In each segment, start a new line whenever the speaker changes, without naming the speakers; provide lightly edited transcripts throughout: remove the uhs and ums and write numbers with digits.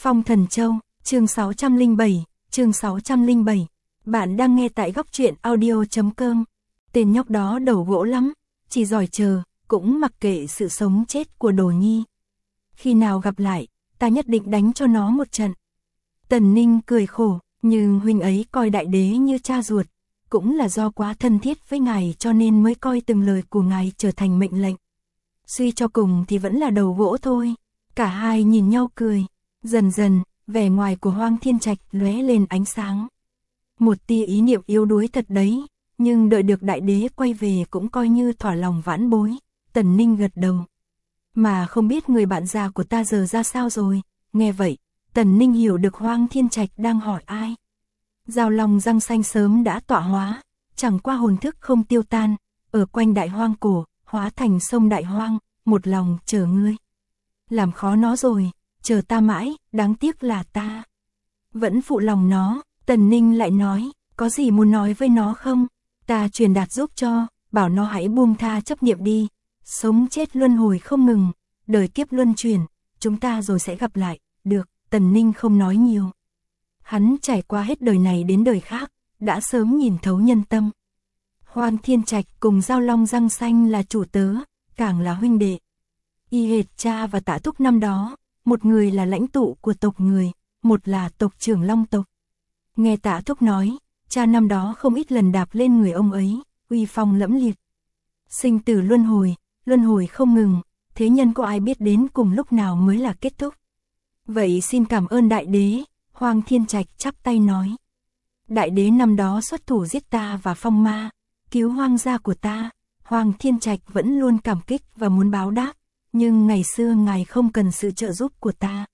Phong Thần Châu, chương 607, chương 607. Bạn đang nghe tại góc truyện audio.com. Tên nhóc đó đầu gỗ lắm, chỉ giỏi chờ, cũng mặc kệ sự sống chết của Đồ Nhi. Khi nào gặp lại, ta nhất định đánh cho nó một trận. Tần Ninh cười khổ, nhưng huynh ấy coi đại đế như cha ruột, cũng là do quá thân thiết với ngài cho nên mới coi từng lời của ngài trở thành mệnh lệnh. Suy cho cùng thì vẫn là đầu gỗ thôi. Cả hai nhìn nhau cười, dần dần, vẻ ngoài của Hoang Thiên Trạch lóe lên ánh sáng. Một tia ý niệm yếu đuối thật đấy, nhưng đợi được đại đế quay về cũng coi như thỏa lòng vãn bối. Tần Ninh gật đầu. Mà không biết người bạn già của ta giờ ra sao rồi. Nghe vậy, Tần Ninh hiểu được Hoang Thiên Trạch đang hỏi ai. Giao Long răng xanh sớm đã tọa hóa, chẳng qua hồn thức không tiêu tan, ở quanh đại hoang cổ, hóa thành sông đại hoang, một lòng chờ ngươi. Làm khó nó rồi, chờ ta mãi, đáng tiếc là ta vẫn phụ lòng nó. Tần Ninh lại nói, có gì muốn nói với nó không? Ta truyền đạt giúp cho, bảo nó hãy buông tha chấp niệm đi. Sống chết luân hồi không ngừng, đời kiếp luân chuyển, chúng ta rồi sẽ gặp lại. Được, Tần Ninh không nói nhiều. Hắn trải qua hết đời này đến đời khác, đã sớm nhìn thấu nhân tâm. Hoang Thiên Trạch cùng Giao Long răng xanh là chủ tớ, càng là huynh đệ. Y hệt cha và Tạ Thúc năm đó, một người là lãnh tụ của tộc người, một là tộc trưởng Long tộc. Nghe Tạ Thúc nói, cha năm đó không ít lần đạp lên người ông ấy, uy phong lẫm liệt. Sinh tử luân hồi không ngừng, thế nhân có ai biết đến cùng lúc nào mới là kết thúc. Vậy xin cảm ơn đại đế. Hoang Thiên Trạch chắp tay nói. Đại đế năm đó xuất thủ giết ta và Phong Ma, cứu hoang gia của ta. Hoang Thiên Trạch vẫn luôn cảm kích và muốn báo đáp, nhưng ngày xưa ngài không cần sự trợ giúp của ta.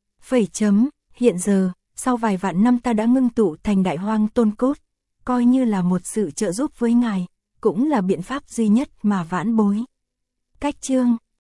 Hiện giờ, sau vài vạn năm ta đã ngưng tụ thành đại hoang tôn cốt, coi như là một sự trợ giúp với ngài, cũng là biện pháp duy nhất mà vãn bối. Cách chương,